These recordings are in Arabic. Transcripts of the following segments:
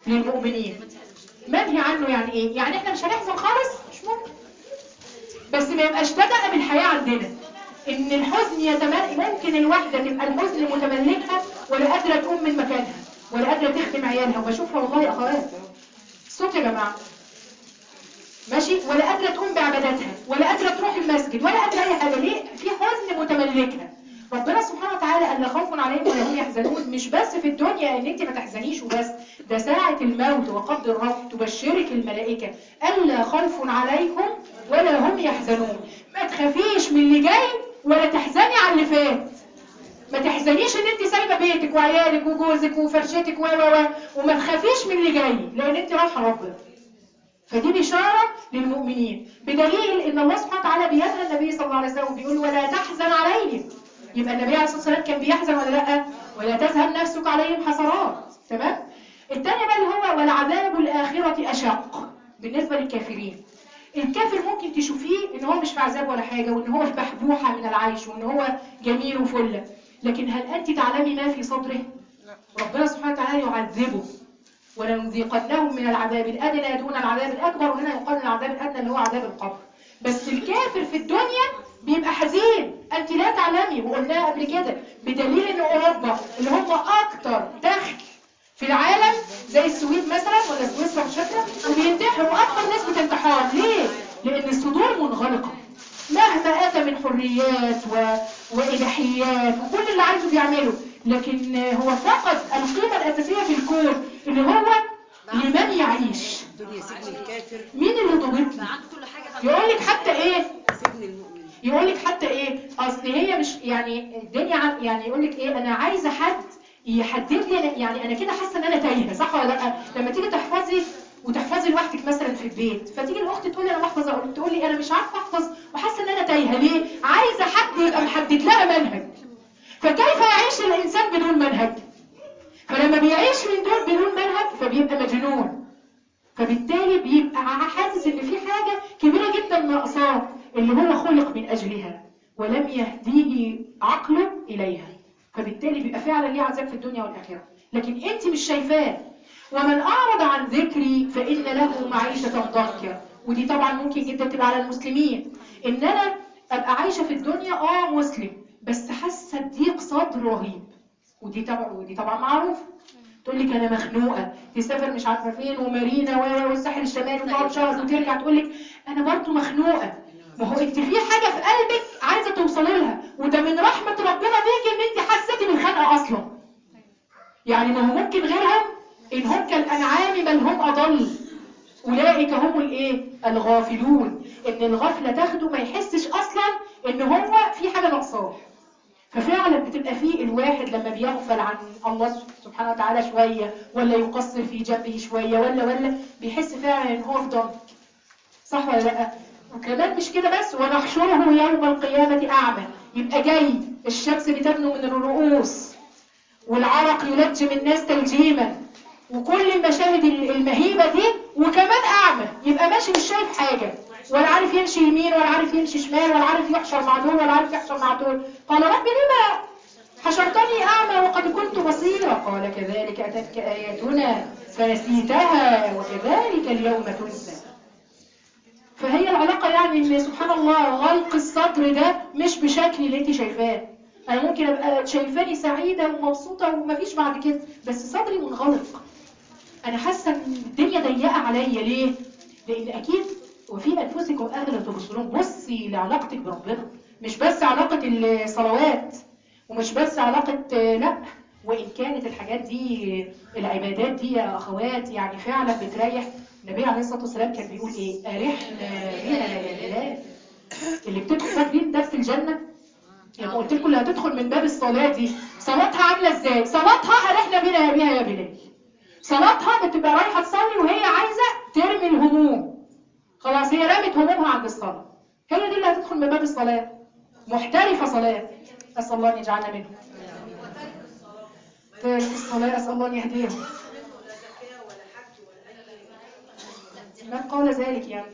للمؤمنين. منهي عنه يعني ايه؟ يعني احنا مش هنحزن خالص؟ مش ممكن. بس ما يبقاش ده بقى بالحياة عندنا، ان الحزن ممكن الواحدة تبقى الحزن متملكها ولا قادرة تقوم من مكانها ولا قادرة تخدم عيالها، وبشوفها والله يا اخوات الصوت يا جماعة ماشي، ولا قادرة تقوم بعباداتها ولا قادرة تروح المسجد ولا قادرة اي حاجة. ليه؟ في حزن متملكها. ربنا سبحانه وتعالى قال لا خوف عليهم ولا هم يحزنون، مش بس في الدنيا ان انت ما تحزنيش وبس، ده ساعة الموت وقبض الروح تبشرك الملائكة الا خوف عليكم ولا هم يحزنون. ما تخافيش من اللي جاي ولا تحزني على اللي فات. ما تحزنيش ان انت سايبه بيتك وعيالك وجوزك وفرشتك وما تخافيش من اللي جاي لان انت رايحه ربنا. فدي بشارة للمؤمنين، بدليل ان الله سبحانه وتعالى بينهى النبي صلى الله عليه وسلم بيقول ولا تحزن عليهم. يبقى النبي عليه الصلاة والسلام كان بيحزن ولا لا؟ ولا تذهب نفسك عليهم حسرات. تمام؟ الثاني بقى اللي هو والعذاب الآخرة أشق بالنسبة للكافرين. الكافر ممكن تشوفيه ان هو مش في عذاب ولا حاجة وان هو في بحبوحة من العيش وان هو جميل وفلة، لكن هل انت تعلمي ما في صدره؟ ربنا سبحانه وتعالى يعذبه ولنذيقنهم من العذاب الأدنى دون العذاب الأكبر، وهنا يقال العذاب الأدنى اللي هو عذاب القبر. بس الكافر في الدنيا بيبقى حزين، أنت لا تعلمي، وقلناها قبل كده بدليل أن أوروبا اللي هم أكتر دخل في العالم زي السويد مثلا ولا سويسرا مش فاكره، وبينتحروا أكتر نسبة انتحار. ليه؟ لأن الصدور منغلقة مهما أتى من حريات وإباحيات وكل اللي عايزه بيعمله، لكن هو فقد القيمة الأساسية في الكون اللي هو لمن يعيش. مين اللي ضبط؟ يقول لك حتى ايه؟ يقول لك حتى ايه؟ اصل هي مش يعني الدنيا يعني يقول لك ايه؟ انا عايزه حد يحدد لي يعني انا كده حاسه ان انا تايهه، صح ولا لا؟ لما تيجي تحفظي وتحفظي لوحدك مثلا في البيت، فتيجي الاخت تقول لي انا بحفظ، اقول تقول لي انا مش عارفه احفظ وحاسه ان انا تايهه. ليه؟ عايزه حد يبقى محدد لها منهج. فكيف يعيش الانسان بدون منهج؟ فلما بيعيش من دون بدون منهج فبيبقى مجنون، فبالتالي بيبقى حاسس ان في حاجه كبيره جدا ناقصاه اللي هو خلق من اجلها ولم يهديه عقله اليها، فبالتالي بيبقى فعلا ليه عذاب في الدنيا والاخره. لكن انت مش شايفاه. ومن اعرض عن ذكري فان له معيشه ضنكا، ودي طبعا ممكن جدا تبقى على المسلمين، ان انا ابقى عايشه في الدنيا مسلم بس حاسه بضيق صدر رهيب، ودي طبعا معروف. تقول لك انا مخنوقه، تسافر مش عارفه فين ومارينا والساحل الشمالي وتقعد شهر وترجع تقول لك انا برضه مخنوقه. ما هو انت في حاجه في قلبك عايزه توصلي لها، وده من رحمه ربنا بيكي ان انت حسيتي بالخنقه اصلا. يعني ما هو ممكن غيرهم ان هم كالانعام بل هم اضل، اولئك هم الايه؟ الغافلون. ان الغفله تاخده ما يحسش اصلا ان هو في حاجه ناقصاه. ففعلا بتبقى فيه الواحد لما بيغفل عن الله سبحانه وتعالى شوية ولا يقصر في جنبه شوية ولا بيحس فعلا ان هو في ضنك، صح ولا لا؟ وكمان مش كده بس، ونحشره يوم القيامة أعمى. يبقى جاي الشمس بتدنو من الرؤوس والعرق يلج من الناس تلجيما وكل المشاهد المهيبة دي، وكمان أعمى، يبقى ماشي مش شايف حاجة ولا عارف يمشي يمين ولا عارف يمشي شمال ولا عارف يحشر مع دول ولا عارف يحشر مع دول. قال رب لما حشرتني أعمى وقد كنت بصيرا؟ قال كذلك أتتك آياتنا فنسيتها وكذلك اليوم تنسى. فهي العلاقة يعني ان سبحان الله غلق الصدر ده مش بشكل اللي انت شايفاه. انا ممكن ابقى شايفاني سعيدة ومبسوطة ومفيش بعد كده، بس صدري منغلق، انا حاسة ان الدنيا ضيقة عليا. ليه؟ لان اكيد وفي انفسكم افلا تبصرون. بصي لعلاقتك بربنا، مش بس علاقة الصلوات ومش بس علاقة لا، وإن كانت الحاجات دي العبادات دي يا أخوات يعني فعلا بتريح. النبي عليه الصلاة والسلام كان بيقول إيه؟ أرحنا بها يا بلال. اللي بتدخل فاكرين درس الجنة لما قلت لكم اللي هتدخل من باب الصلاة دي صلاتها عاملة إزاي؟ صلاتها أرحنا بها يا بلال. صلاتها بتبقى رايحة تصلي وهي عايزة ترمي الهموم، خلاص هي رمت همومها عند الصلاة، هي دي اللي هتدخل من باب الصلاة محترفة صلاة. أسأل الله أن يجعلنا منهم. تارك الصلاة أسأل الله أن يهديهم. من قال ذلك يعني؟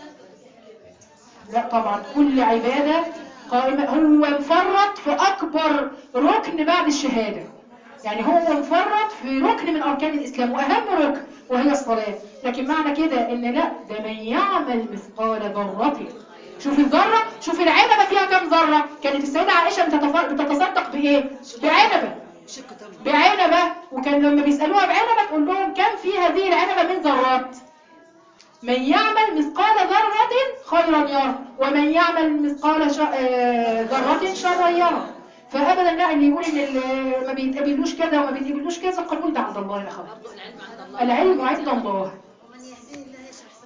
لا طبعا كل عبادة قائمة. هو مفرط في أكبر ركن بعد الشهادة، يعني هو مفرط في ركن من أركان الإسلام وأهم ركن وهي الصلاة. لكن معنى كده ان لا، ده من يعمل مثقال ذرة. شوف الذرة، شوف العنبة فيها كم ذرة. كانت السيدة عائشة بتتصدق بايه؟ بعنبة، بعنبة. وكان لما بيسألوها بعنبة تقول لهم كم في هذه العنبة من ذرات. من يعمل مثقال ذرة خيرا يرى، ومن يعمل مثقال ذرة شرا يرى. فابدا لا، اللي يقول ان ما بيتقبلوش كذا وما بيتقبلوش كذا، القبول ده عند الله يا اخوان. العلم عند الله.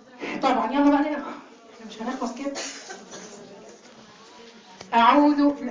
طبعا. يلا بقى احنا مش هنخلص كده. اعوذ